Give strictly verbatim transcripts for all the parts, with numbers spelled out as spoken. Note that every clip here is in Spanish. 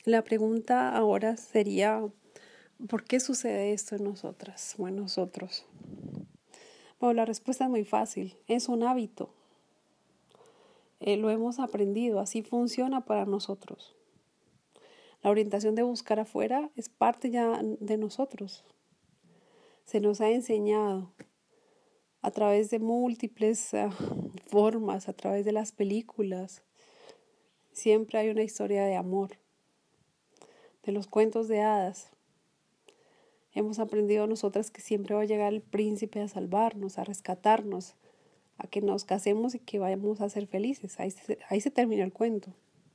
La pregunta ahora sería, ¿por qué sucede esto en nosotras o en nosotros? Bueno, la respuesta es muy fácil, es un hábito. Eh, lo hemos aprendido, así funciona para nosotros. La orientación de buscar afuera es parte ya de nosotros. Se nos ha enseñado a través de múltiples uh, formas, a través de las películas. Siempre hay una historia de amor, de los cuentos de hadas. Hemos aprendido nosotras que siempre va a llegar el príncipe a salvarnos, a rescatarnos, a que nos casemos y que vayamos a ser felices. Ahí se, ahí se termina el cuento.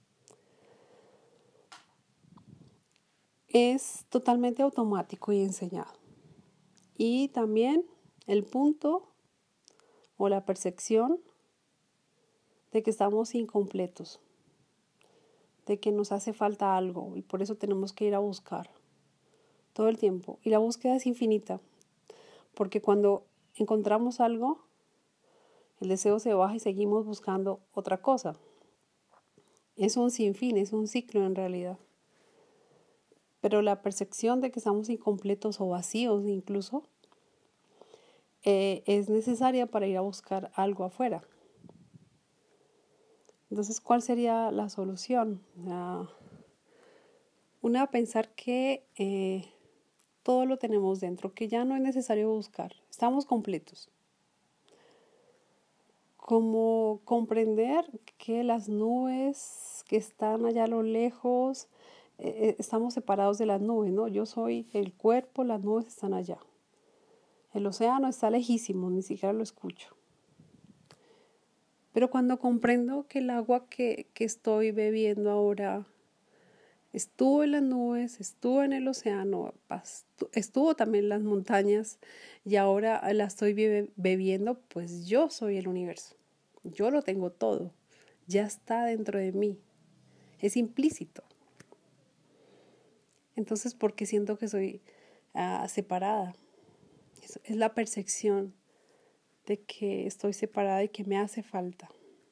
Es totalmente automático y enseñado. Y también el punto o la percepción de que estamos incompletos, de que nos hace falta algo y por eso tenemos que ir a buscar todo el tiempo. Y la búsqueda es infinita, porque cuando encontramos algo, el deseo se baja y seguimos buscando otra cosa. Es un sinfín, es un ciclo en realidad. Pero la percepción de que estamos incompletos o vacíos incluso eh, es necesaria para ir a buscar algo afuera. Entonces, ¿cuál sería la solución? Uh, una, pensar que eh, todo lo tenemos dentro, que ya no es necesario buscar, estamos completos. Como comprender que las nubes que están allá a lo lejos, eh, estamos separados de las nubes, ¿no? Yo soy el cuerpo, las nubes están allá. El océano está lejísimo, ni siquiera lo escucho. Pero cuando comprendo que el agua que, que estoy bebiendo ahora estuvo en las nubes, estuvo en el océano, estuvo también en las montañas y ahora la estoy bebiendo, pues yo soy el universo. Yo lo tengo todo. Ya está dentro de mí. Es implícito. Entonces, ¿por qué siento que soy uh, separada? Es, es la percepción de que estoy separada y que me hace falta.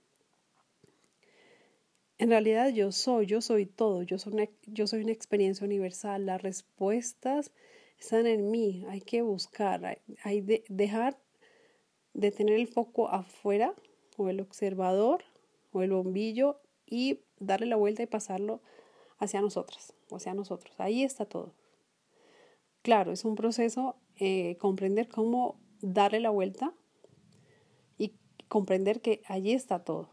En realidad yo soy, yo soy todo, yo soy una, yo soy una experiencia universal. Las respuestas están en mí, hay que buscar, hay, hay de dejar de tener el foco afuera o el observador o el bombillo y darle la vuelta y pasarlo hacia nosotras, o hacia nosotros. Ahí está todo. Claro, es un proceso eh, comprender cómo darle la vuelta y comprender que allí está todo.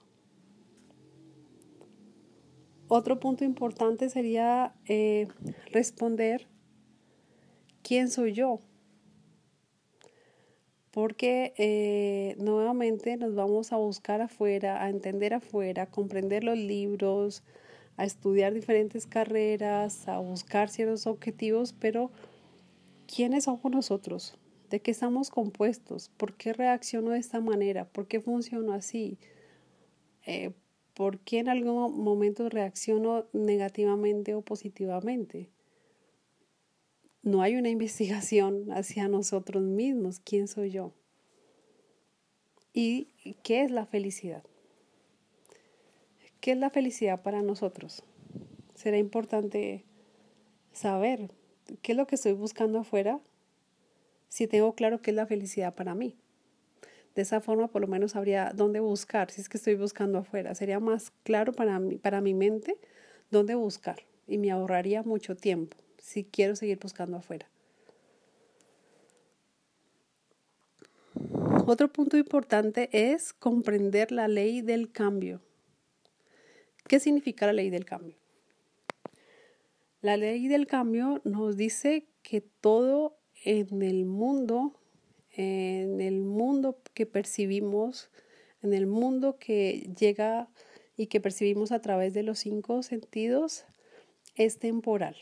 Otro punto importante sería eh, responder ¿quién soy yo? Porque eh, nuevamente nos vamos a buscar afuera, a entender afuera, a comprender los libros, a estudiar diferentes carreras, a buscar ciertos objetivos, pero ¿quiénes somos nosotros? ¿De qué estamos compuestos? ¿Por qué reacciono de esta manera? ¿Por qué funciono así? Eh, ¿Por qué en algún momento reacciono negativamente o positivamente? No hay una investigación hacia nosotros mismos. ¿Quién soy yo? ¿Y qué es la felicidad? ¿Qué es la felicidad para nosotros? Será importante saber qué es lo que estoy buscando afuera si tengo claro qué es la felicidad para mí. De esa forma por lo menos sabría dónde buscar si es que estoy buscando afuera. Sería más claro para mí, para mi mente dónde buscar y me ahorraría mucho tiempo si quiero seguir buscando afuera. Otro punto importante es comprender la ley del cambio. ¿Qué significa la ley del cambio? La ley del cambio nos dice que todo en el mundo, en el mundo que percibimos, en el mundo que llega y que percibimos a través de los cinco sentidos, es temporal.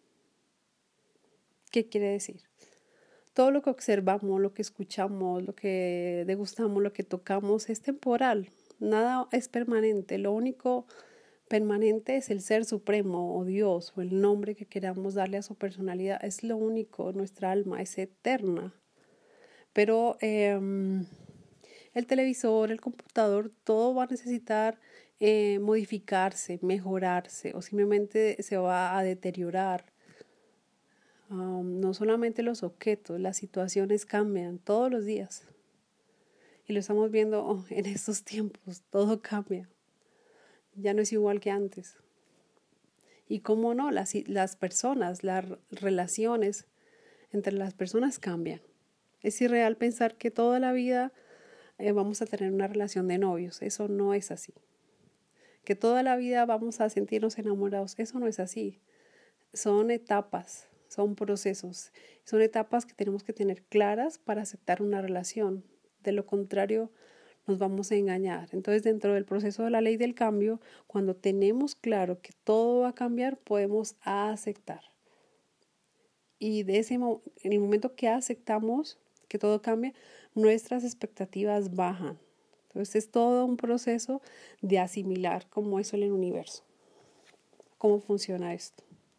¿Qué quiere decir? Todo lo que observamos, lo que escuchamos, lo que degustamos, lo que tocamos es temporal. Nada es permanente. Lo único permanente es el ser supremo o Dios o el nombre que queramos darle a su personalidad. Es lo único. Nuestra alma es eterna. Pero eh, El televisor, el computador, todo va a necesitar eh, modificarse, mejorarse o simplemente se va a deteriorar. Um, no solamente los objetos, las situaciones cambian todos los días. Y lo estamos viendo oh, en estos tiempos, todo cambia. Ya no es igual que antes. Y cómo no, las, las personas, las relaciones entre las personas cambian. Es irreal pensar que toda la vida eh, vamos a tener una relación de novios. Eso no es así. Que toda la vida vamos a sentirnos enamorados. Eso no es así. Son etapas, son procesos. Son etapas que tenemos que tener claras para aceptar una relación. De lo contrario, nos vamos a engañar. Entonces, dentro del proceso de la ley del cambio, cuando tenemos claro que todo va a cambiar, podemos aceptar. Y de ese mo- en el momento que aceptamos que todo cambia, nuestras expectativas bajan. Entonces, es todo un proceso de asimilar cómo es el universo, cómo funciona esto.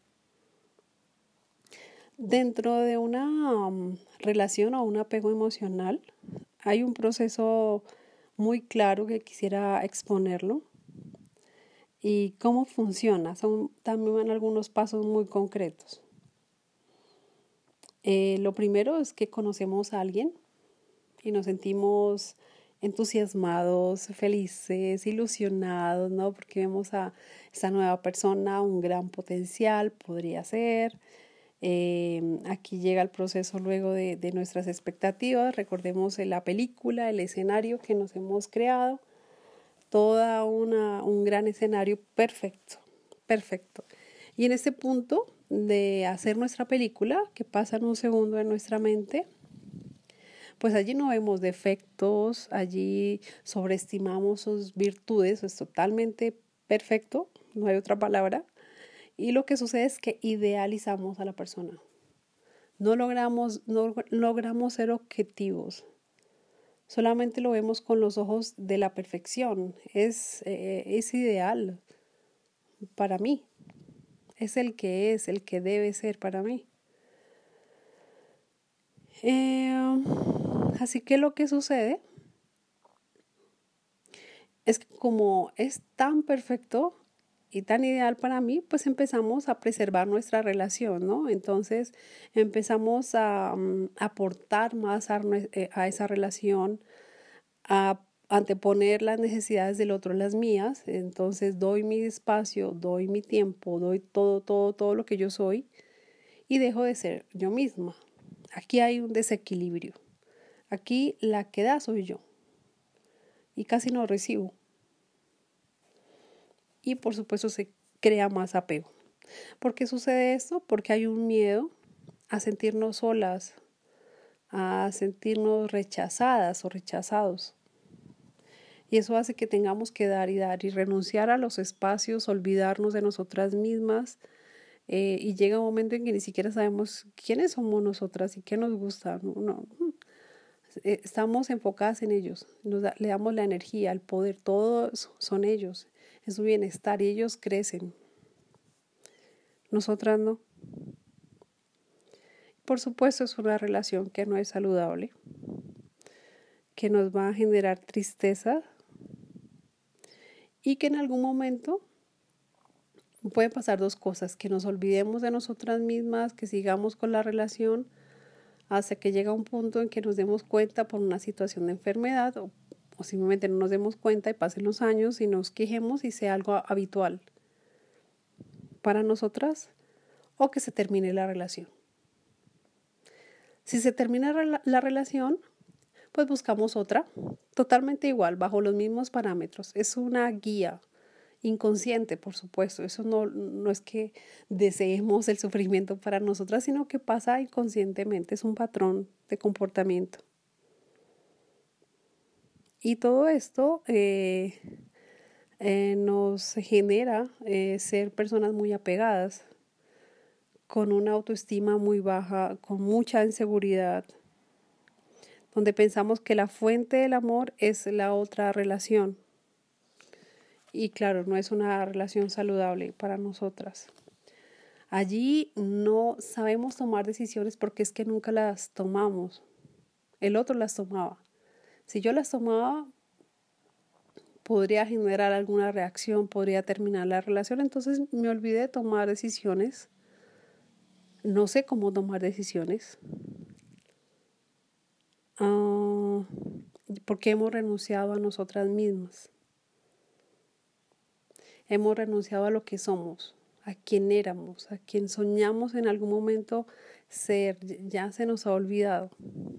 Dentro de una um, relación o un apego emocional, hay un proceso muy claro que quisiera exponerlo y cómo funciona. Son también algunos pasos muy concretos. Eh, lo primero es que conocemos a alguien y nos sentimos entusiasmados, felices, ilusionados, ¿no? Porque vemos a esta nueva persona, un gran potencial, podría ser. Eh, aquí llega el proceso luego de, de nuestras expectativas. Recordemos la película, el escenario que nos hemos creado. Toda una, un gran escenario perfecto, perfecto. Y en este punto de hacer nuestra película, que pasa en un segundo en nuestra mente, pues allí no vemos defectos, allí sobreestimamos sus virtudes, es totalmente perfecto, no hay otra palabra. Y lo que sucede es que idealizamos a la persona. No logramos, no logramos ser objetivos. Solamente lo vemos con los ojos de la perfección. Es, eh, es ideal para mí. Es el que es, el que debe ser para mí. Eh, así que lo que sucede es que como es tan perfecto y tan ideal para mí, pues empezamos a preservar nuestra relación, ¿no? Entonces empezamos a um, aportar más a, a esa relación, a anteponer las necesidades del otro a las mías. Entonces doy mi espacio, doy mi tiempo, doy todo, todo, todo lo que yo soy y dejo de ser yo misma. Aquí hay un desequilibrio. Aquí la que da soy yo y casi no recibo. Y por supuesto se crea más apego. ¿Por qué sucede esto? Porque hay un miedo a sentirnos solas, a sentirnos rechazadas o rechazados. Y eso hace que tengamos que dar y dar y renunciar a los espacios, olvidarnos de nosotras mismas. Eh, y llega un momento en que ni siquiera sabemos quiénes somos nosotras y qué nos gusta. No, no. Estamos enfocadas en ellos, nos da, le damos la energía, el poder, todos son ellos, es su bienestar y ellos crecen. Nosotras no. Por supuesto es una relación que no es saludable, que nos va a generar tristeza y que en algún momento pueden pasar dos cosas, que nos olvidemos de nosotras mismas, que sigamos con la relación hasta que llega un punto en que nos demos cuenta por una situación de enfermedad o, o simplemente no nos demos cuenta y pasen los años y nos quejemos y sea algo habitual para nosotras o que se termine la relación. Si se termina la, la relación, pues buscamos otra, totalmente igual, bajo los mismos parámetros. Es una guía inconsciente, por supuesto. Eso no, no es que deseemos el sufrimiento para nosotras, sino que pasa inconscientemente. Es un patrón de comportamiento. Y todo esto eh, eh, nos genera eh, ser personas muy apegadas, con una autoestima muy baja, con mucha inseguridad, donde pensamos que la fuente del amor es la otra relación. Y claro, no es una relación saludable para nosotras. Allí no sabemos tomar decisiones porque es que nunca las tomamos. El otro las tomaba. Si yo las tomaba, podría generar alguna reacción, podría terminar la relación. Entonces me olvidé de tomar decisiones. No sé cómo tomar decisiones. Uh, porque hemos renunciado a nosotras mismas. Hemos renunciado a lo que somos, a quien éramos, a quien soñamos en algún momento ser. Ya se nos ha olvidado.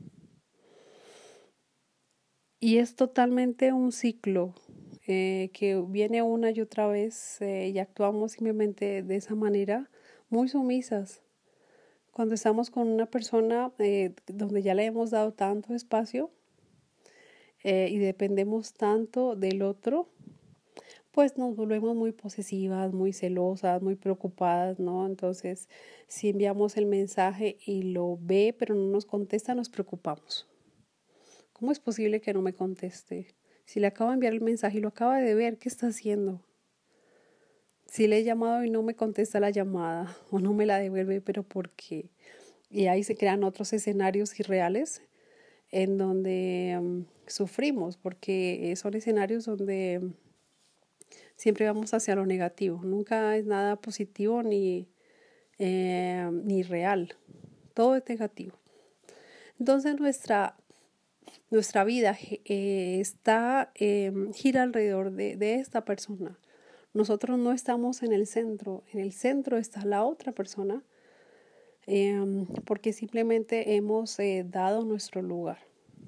Y es totalmente un ciclo eh, que viene una y otra vez eh, y actuamos simplemente de esa manera, muy sumisas. Cuando estamos con una persona eh, donde ya le hemos dado tanto espacio eh, y dependemos tanto del otro, pues nos volvemos muy posesivas, muy celosas, muy preocupadas, ¿no? Entonces, si enviamos el mensaje y lo ve, pero no nos contesta, nos preocupamos. ¿Cómo es posible que no me conteste? Si le acabo de enviar el mensaje y lo acaba de ver, ¿qué está haciendo? Si le he llamado y no me contesta la llamada o no me la devuelve, ¿pero por qué? Y ahí se crean otros escenarios irreales en donde um, sufrimos, porque son escenarios donde um, siempre vamos hacia lo negativo. Nunca es nada positivo ni, eh, ni real. Todo es negativo. Entonces nuestra Nuestra vida eh, está, eh, gira alrededor de, de esta persona. Nosotros no estamos en el centro. En el centro está la otra persona eh, porque simplemente hemos eh, dado nuestro lugar.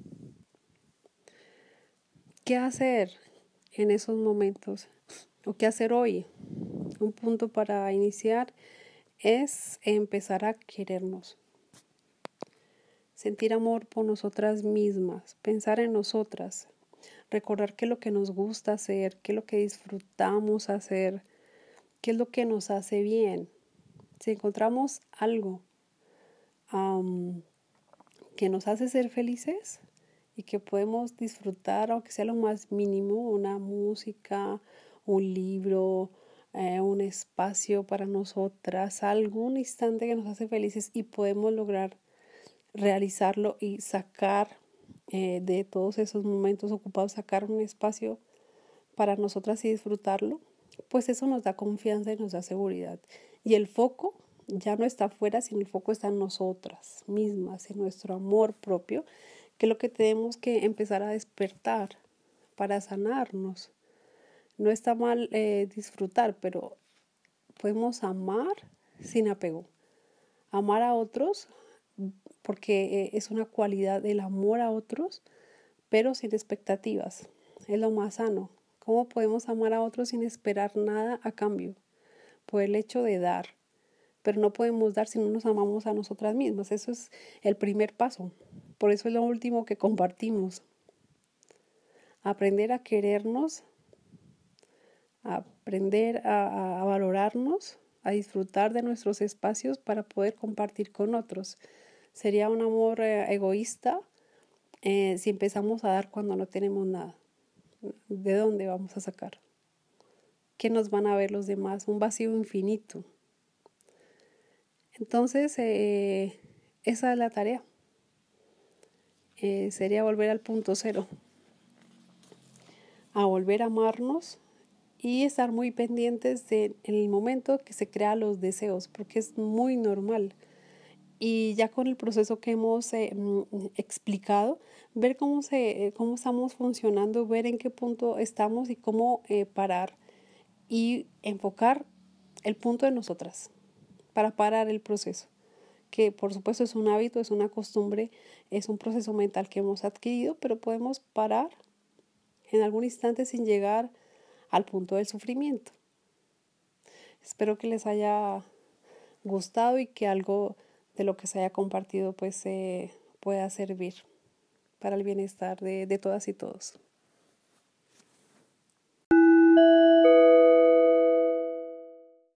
¿Qué hacer en esos momentos? ¿O qué hacer hoy? Un punto para iniciar es empezar a querernos. Sentir amor por nosotras mismas, pensar en nosotras, recordar qué es lo que nos gusta hacer, qué es lo que disfrutamos hacer, qué es lo que nos hace bien. Si encontramos algo um, que nos hace ser felices y que podemos disfrutar, aunque sea lo más mínimo, una música, un libro, eh, un espacio para nosotras, algún instante que nos hace felices y podemos lograr realizarlo y sacar eh, de todos esos momentos ocupados, sacar un espacio para nosotras y disfrutarlo, pues eso nos da confianza y nos da seguridad. Y el foco ya no está afuera, sino el foco está en nosotras mismas, en nuestro amor propio, que es lo que tenemos que empezar a despertar para sanarnos. No está mal eh, disfrutar, pero podemos amar sin apego. Amar a otros porque es una cualidad del amor a otros, pero sin expectativas. Es lo más sano. ¿Cómo podemos amar a otros sin esperar nada a cambio? Por el hecho de dar. Pero no podemos dar si no nos amamos a nosotras mismas. Eso es el primer paso. Por eso es lo último que compartimos. Aprender a querernos, aprender a, a valorarnos, a disfrutar de nuestros espacios para poder compartir con otros. Sería un amor eh, egoísta eh, si empezamos a dar cuando no tenemos nada. ¿De dónde vamos a sacar? ¿Qué nos van a ver los demás? Un vacío infinito. Entonces, eh, esa es la tarea. Eh, sería volver al punto cero. A volver a amarnos y estar muy pendientes de, en el momento que se crean los deseos, porque es muy normal. Y ya con el proceso que hemos eh, explicado, ver cómo, se, cómo estamos funcionando, ver en qué punto estamos y cómo eh, parar y enfocar el punto de nosotras para parar el proceso, que por supuesto es un hábito, es una costumbre, es un proceso mental que hemos adquirido, pero podemos parar en algún instante sin llegar al punto del sufrimiento. Espero que les haya gustado y que algo de lo que se haya compartido pues eh, pueda servir para el bienestar de, de todas y todos.